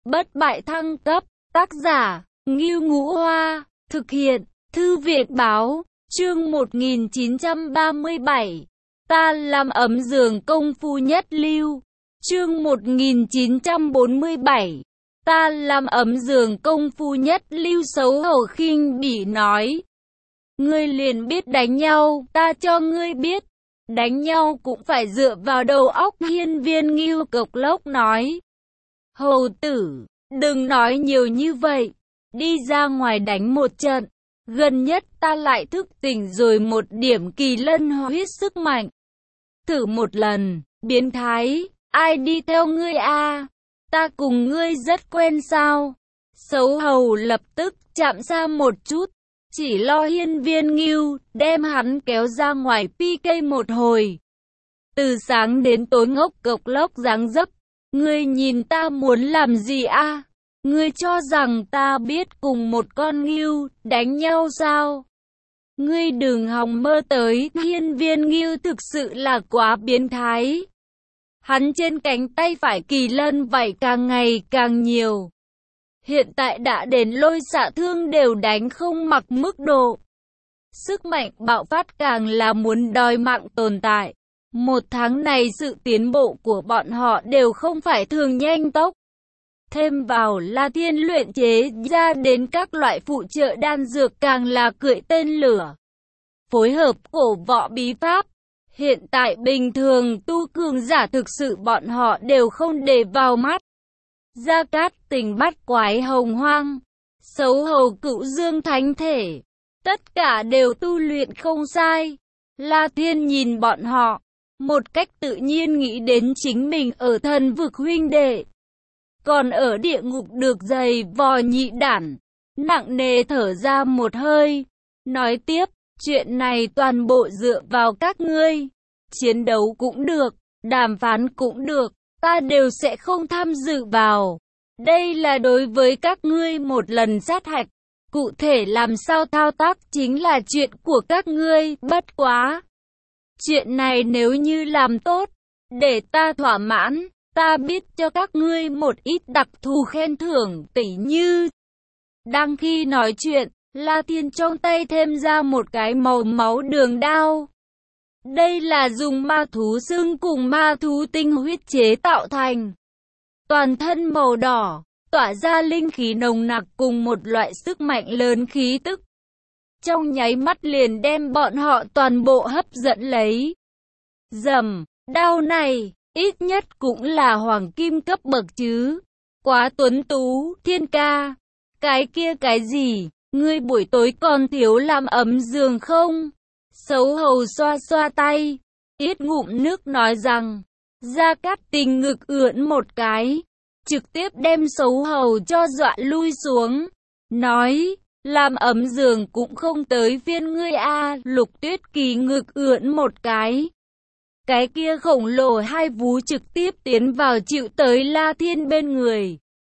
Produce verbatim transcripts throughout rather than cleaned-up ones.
bất bại thăng cấp, tác giả, Ngưu Ngũ Hoa, thực hiện, Thư viện Báo, chương một nghìn chín trăm ba mươi bảy, ta làm ấm giường công phu nhất lưu, chương một nghìn chín trăm bốn mươi bảy, ta làm ấm giường công phu nhất lưu. Xấu hổ khinh bỉ nói, ngươi liền biết đánh nhau, ta cho ngươi biết, đánh nhau cũng phải dựa vào đầu óc. Hiên Viên Ngưu cộc lốc nói, hầu tử, đừng nói nhiều như vậy, đi ra ngoài đánh một trận, gần nhất ta lại thức tỉnh rồi một điểm kỳ lân huyết sức mạnh. Thử một lần, biến thái, ai đi theo ngươi a? Ta cùng ngươi rất quen sao? Xấu hầu lập tức chạm xa một chút, chỉ lo Hiên Viên Ngưu, đem hắn kéo ra ngoài pê ca một hồi. Từ sáng đến tối ngốc cộc lốc dáng dấp, ngươi nhìn ta muốn làm gì a? Ngươi cho rằng ta biết cùng một con ngưu đánh nhau sao? Ngươi đừng hòng mơ tới. Hiên Viên Ngưu thực sự là quá biến thái. Hắn trên cánh tay phải kỳ lân vảy càng ngày càng nhiều. Hiện tại đã đến lôi xạ thương đều đánh không mặc mức độ. Sức mạnh bạo phát càng là muốn đòi mạng tồn tại. Một tháng này sự tiến bộ của bọn họ đều không phải thường nhanh tốc. Thêm vào La Thiên luyện chế ra đến các loại phụ trợ đan dược càng là cưỡi tên lửa. Phối hợp cổ võ bí pháp. Hiện tại bình thường tu cường giả thực sự bọn họ đều không để vào mắt. Gia Cát Tình bắt quái hồng hoang, xấu hầu cửu dương thánh thể, tất cả đều tu luyện không sai. La Thiên nhìn bọn họ, một cách tự nhiên nghĩ đến chính mình ở thần vực huynh đệ. Còn ở địa ngục được giày vò nhị đản, nặng nề thở ra một hơi, nói tiếp, chuyện này toàn bộ dựa vào các ngươi. Chiến đấu cũng được, đàm phán cũng được, ta đều sẽ không tham dự vào. Đây là đối với các ngươi một lần sát hạch, cụ thể làm sao thao tác chính là chuyện của các ngươi, bất quá. Chuyện này nếu như làm tốt, để ta thỏa mãn, ta biết cho các ngươi một ít đặc thù khen thưởng tỉ như. Đang khi nói chuyện, La Thiên trong tay thêm ra một cái màu máu đường đao. Đây là dùng ma thú xương cùng ma thú tinh huyết chế tạo thành. Toàn thân màu đỏ, tỏa ra linh khí nồng nặc cùng một loại sức mạnh lớn khí tức. Trong nháy mắt liền đem bọn họ toàn bộ hấp dẫn lấy. Dầm, đao này, ít nhất cũng là hoàng kim cấp bậc chứ. Quá tuấn tú. Thiên ca, cái kia cái gì, ngươi buổi tối còn thiếu làm ấm giường không? Xấu hầu xoa xoa tay, ít ngụm nước nói rằng, Gia Cát Tình ngực ưỡn một cái, trực tiếp đem xấu hầu cho dọa lui xuống, nói, làm ấm giường cũng không tới phiên ngươi a. Lục Tuyết Kỳ ngực ưỡn một cái, cái kia khổng lồ hai vú trực tiếp tiến vào chịu tới La Thiên bên người.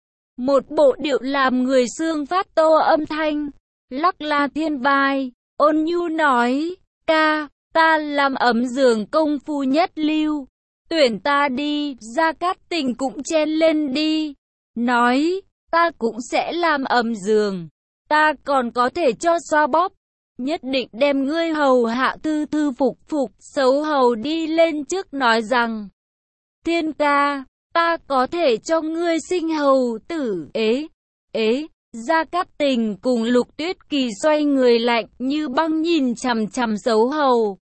Một bộ điệu làm người xương phát tô âm thanh, lắc La Thiên vai, ôn nhu nói, ca, ta làm ấm giường công phu nhất lưu, tuyển ta đi. Gia Cát Tình cũng chen lên đi, nói, ta cũng sẽ làm ấm giường, ta còn có thể cho xoa bóp, nhất định đem ngươi hầu hạ thư thư phục phục. Xấu hầu đi lên trước nói rằng, Thiên ca, ta có thể cho ngươi sinh hầu tử. Ế, ế, Gia Cát Tình cùng Lục Tuyết Kỳ xoay người lạnh như băng nhìn chằm chằm xấu hầu.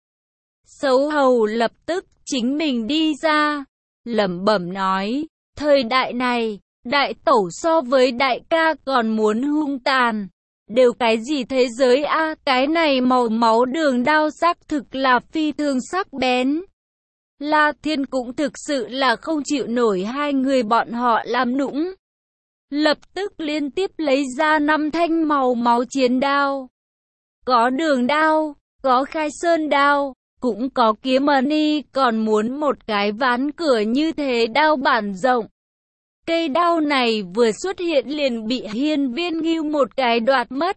Xấu hầu lập tức chính mình đi ra, lẩm bẩm nói, thời đại này, đại tẩu so với đại ca còn muốn hung tàn. Đều cái gì thế giới a? Cái này màu máu đường đao xác thực là phi thường sắc bén. La Thiên cũng thực sự là không chịu nổi hai người bọn họ làm nũng. Lập tức liên tiếp lấy ra năm thanh màu máu chiến đao. Có đường đao, có khai sơn đao, cũng có kiếm mani, còn muốn một cái ván cửa như thế đao bản rộng. Cây đao này vừa xuất hiện liền bị Hiên Viên Ngưu một cái đoạt mất.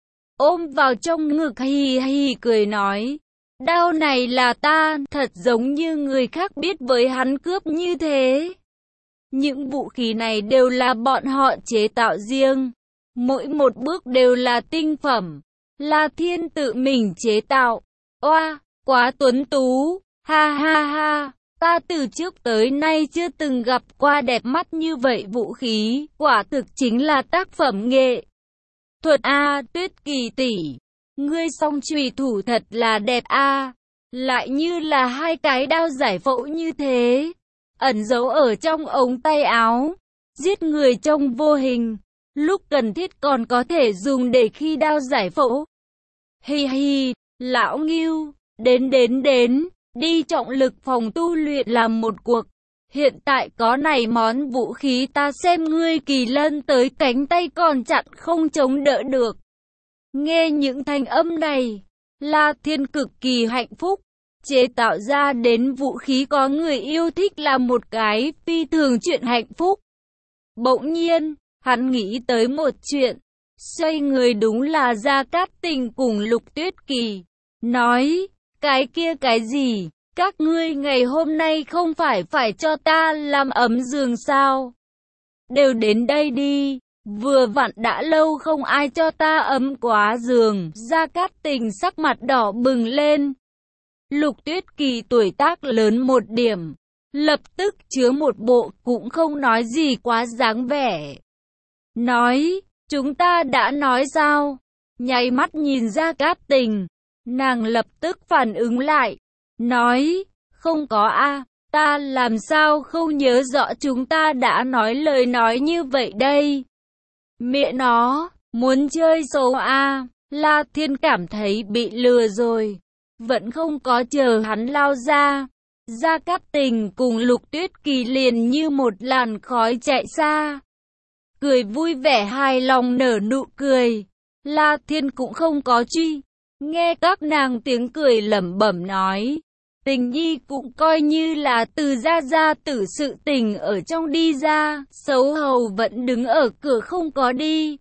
Ôm vào trong ngực hì hì cười nói, đao này là ta, thật giống như người khác biết với hắn cướp như thế. Những vũ khí này đều là bọn họ chế tạo riêng. Mỗi một bước đều là tinh phẩm. La Thiên tự mình chế tạo. Oa, quá tuấn tú. Ha ha ha. Ta từ trước tới nay chưa từng gặp qua đẹp mắt như vậy vũ khí. Quả thực chính là tác phẩm nghệ thuật a. Tuyết Kỳ tỷ, ngươi song chùy thủ thật là đẹp a. Lại như là hai cái đao giải phẫu như thế, ẩn giấu ở trong ống tay áo, giết người trong vô hình, lúc cần thiết còn có thể dùng để khi đao giải phẫu. Hi hi, lão Ngưu, đến đến đến, đi trọng lực phòng tu luyện làm một cuộc. Hiện tại có này món vũ khí ta xem ngươi kỳ lân tới cánh tay còn chặn không chống đỡ được. Nghe những thanh âm này, La Thiên cực kỳ hạnh phúc. Chế tạo ra đến vũ khí có người yêu thích là một cái phi thường chuyện hạnh phúc. Bỗng nhiên, hắn nghĩ tới một chuyện. Xoay người đúng là Gia Cát Tình cùng Lục Tuyết Kỳ. Nói, cái kia cái gì? Các ngươi ngày hôm nay không phải phải cho ta làm ấm giường sao? Đều đến đây đi, vừa vặn đã lâu không ai cho ta ấm quá giường. Gia Cát Tình sắc mặt đỏ bừng lên. Lục Tuyết Kỳ tuổi tác lớn một điểm, lập tức chứa một bộ cũng không nói gì quá dáng vẻ. Nói, chúng ta đã nói sao? Nháy mắt nhìn Gia Cát Tình, nàng lập tức phản ứng lại. Nói, không có a, ta làm sao không nhớ rõ chúng ta đã nói lời nói như vậy đây. Mẹ nó, muốn chơi xấu a. La Thiên cảm thấy bị lừa rồi. Vẫn không có chờ hắn lao ra, Gia Cát Tình cùng Lục Tuyết Kỳ liền như một làn khói chạy xa. Cười vui vẻ hài lòng nở nụ cười. La Thiên cũng không có truy. Nghe các nàng tiếng cười lẩm bẩm nói. Tình nhi cũng coi như là từ gia gia tử sự tình ở trong đi ra. Xấu hầu vẫn đứng ở cửa không có đi.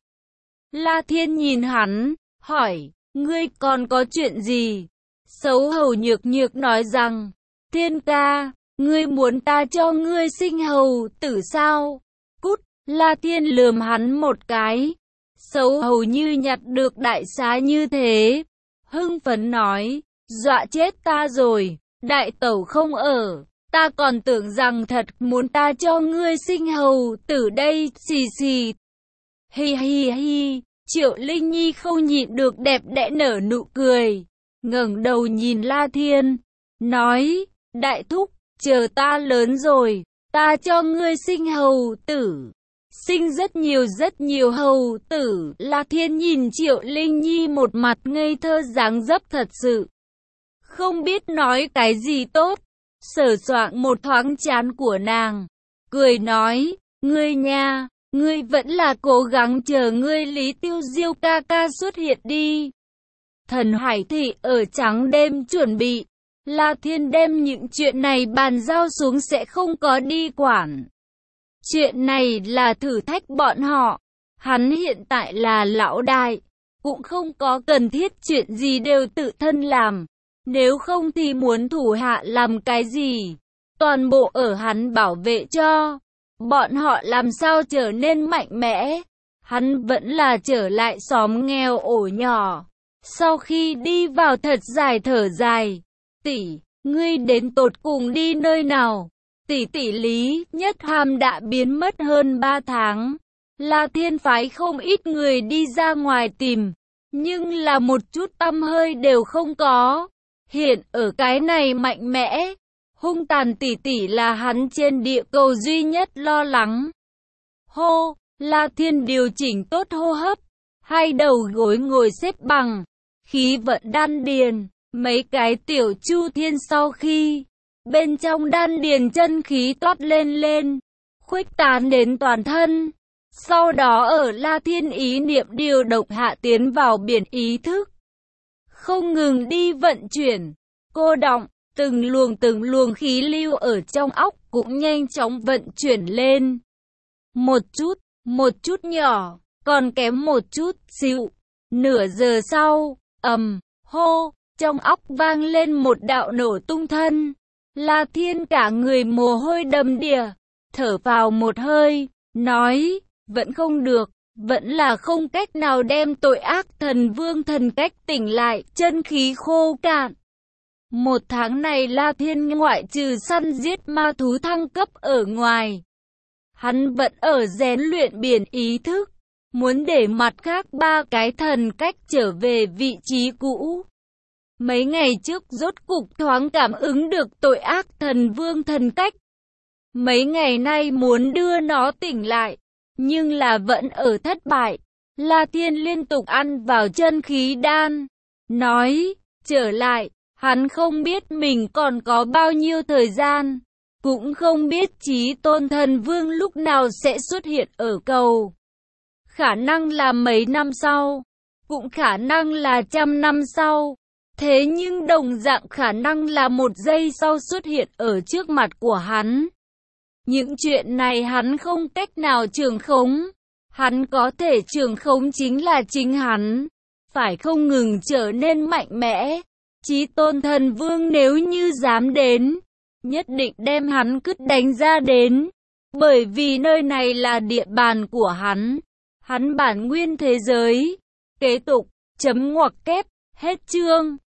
La Thiên nhìn hắn, hỏi, ngươi còn có chuyện gì? Xấu hầu nhược nhược nói rằng, Thiên ca, ngươi muốn ta cho ngươi sinh hầu tử sao? Cút, La Thiên lườm hắn một cái. Xấu hầu như nhặt được đại xá như thế. Hưng phấn nói, dọa chết ta rồi, đại tẩu không ở. Ta còn tưởng rằng thật muốn ta cho ngươi sinh hầu tử đây, xì xì. Hi hi hi, Triệu Linh Nhi không nhịn được đẹp đẽ nở nụ cười. Ngẩng đầu nhìn La Thiên, nói, đại thúc, chờ ta lớn rồi, ta cho ngươi sinh hầu tử. Sinh rất nhiều rất nhiều hầu tử. La Thiên nhìn Triệu Linh Nhi một mặt ngây thơ dáng dấp thật sự. Không biết nói cái gì tốt, sờ soạng một thoáng trán của nàng. Cười nói, ngươi nha, ngươi vẫn là cố gắng chờ ngươi Lý Tiêu Diêu ca ca xuất hiện đi. Thần Hải Thị ở trắng đêm chuẩn bị, La Thiên đem những chuyện này bàn giao xuống sẽ không có đi quản. Chuyện này là thử thách bọn họ, hắn hiện tại là lão đại, cũng không có cần thiết chuyện gì đều tự thân làm, nếu không thì muốn thủ hạ làm cái gì, toàn bộ ở hắn bảo vệ cho, bọn họ làm sao trở nên mạnh mẽ, hắn vẫn là trở lại xóm nghèo ổ nhỏ. Sau khi đi vào thật dài thở dài, tỷ, ngươi đến tột cùng đi nơi nào? Tỷ tỷ Lý Nhất Hàm đã biến mất hơn ba tháng. La Thiên phái không ít người đi ra ngoài tìm, nhưng là một chút tăm hơi đều không có. Hiện ở cái này mạnh mẽ, hung tàn tỷ tỷ là hắn trên địa cầu duy nhất lo lắng. Hô, La Thiên điều chỉnh tốt hô hấp, hai đầu gối ngồi xếp bằng. Khí vận đan điền, mấy cái tiểu chu thiên sau khi bên trong đan điền chân khí toát lên lên, khuếch tán đến toàn thân. Sau đó ở La Thiên ý niệm điều động hạ tiến vào biển ý thức, không ngừng đi vận chuyển, cô đọng, từng luồng từng luồng khí lưu ở trong óc cũng nhanh chóng vận chuyển lên. Một chút, một chút nhỏ, còn kém một chút xíu. Nửa giờ sau, ầm, hô, trong óc vang lên một đạo nổ tung thân. La Thiên cả người mồ hôi đầm đìa, thở vào một hơi, nói, vẫn không được, vẫn là không cách nào đem tội ác thần vương thần cách tỉnh lại, chân khí khô cạn. Một tháng này La Thiên ngoại trừ săn giết ma thú thăng cấp ở ngoài, hắn vẫn ở rèn luyện biển ý thức, muốn để mặt khác ba cái thần cách trở về vị trí cũ. Mấy ngày trước rốt cục thoáng cảm ứng được tội ác thần vương thần cách. Mấy ngày nay muốn đưa nó tỉnh lại, nhưng là vẫn ở thất bại. La Thiên liên tục ăn vào chân khí đan, nói, trở lại, hắn không biết mình còn có bao nhiêu thời gian, cũng không biết Chí Tôn Thần Vương lúc nào sẽ xuất hiện ở cầu. Khả năng là mấy năm sau, cũng khả năng là trăm năm sau, thế nhưng đồng dạng khả năng là một giây sau xuất hiện ở trước mặt của hắn. Những chuyện này hắn không cách nào trường khống, hắn có thể trường khống chính là chính hắn, phải không ngừng trở nên mạnh mẽ. Chí Tôn Thần Vương nếu như dám đến, nhất định đem hắn cứt đánh ra đến, bởi vì nơi này là địa bàn của hắn, hắn bản nguyên thế giới. Kế tục, chấm ngoặc kép, hết chương.